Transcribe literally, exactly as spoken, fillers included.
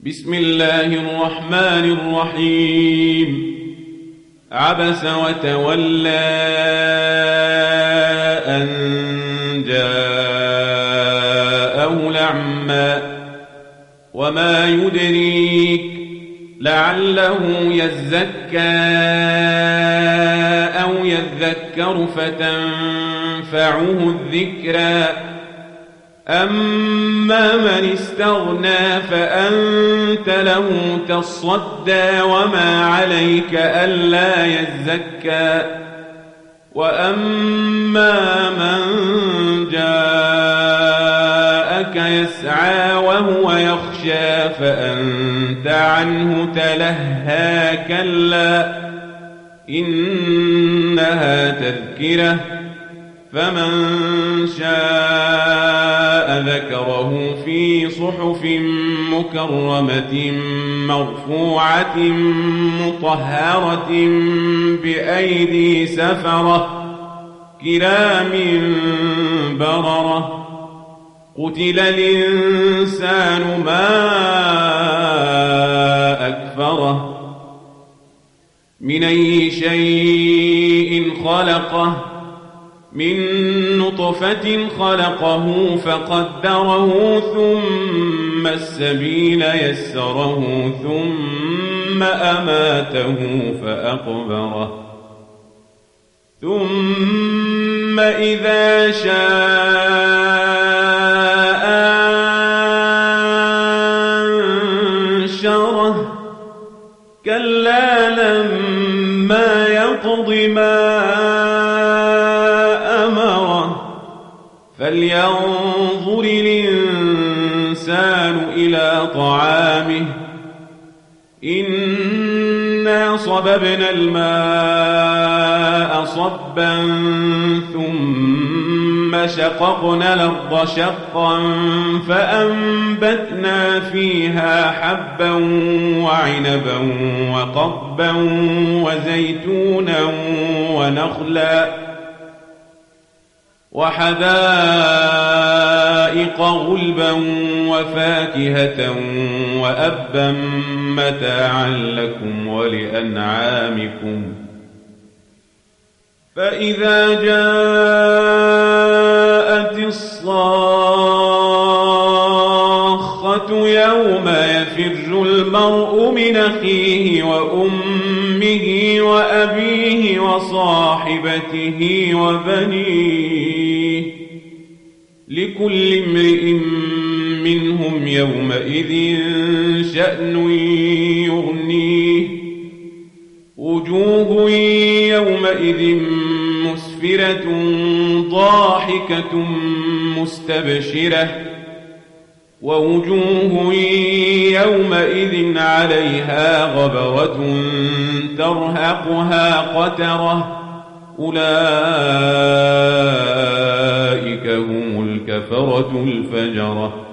بسم الله الرحمن الرحيم عبس وتولى أن جاءه الأعمى وما يدريك لعله يزكى أو يذكر فتنفعه الذكرى أما من استغنى فأنت له تصدى وما عليك ألا يزكى وأما من جاءك يسعى وهو يخشى فأنت عنه تلهى كلا إنها تذكرة فمن شاء ذكره في صحف مكرمة مرفوعة مطهرة بأيدي سفرة كرام بررة قتل الإنسان ما أكفره من أي شيء خلقه من نطفة خلقه فقدره ثم السبيل يسره ثم أماته فأقبره ثم إذا شاء أنشره كلا لما يقض ما فلينظر الإنسان إلى طعامه إنا صببنا الماء صبا ثم شققنا الأرض شقا فأنبتنا فيها حبا وعنبا وقضبا وزيتونا ونخلا وحدائق غلبا وفاكهة وأبا متاعا لكم ولأنعامكم فإذا جاءت الصاخة يوم يفر المرء من أخيه وأمه وأبيه وصاحبته وبنيه لكل امرئ منهم يومئذ شأن يغنيه وجوه يومئذ مسفرة ضاحكة مستبشرة ووجوه يومئذ عليها غبرة ترهقها قترة أولئك هم الكفرة الفجرة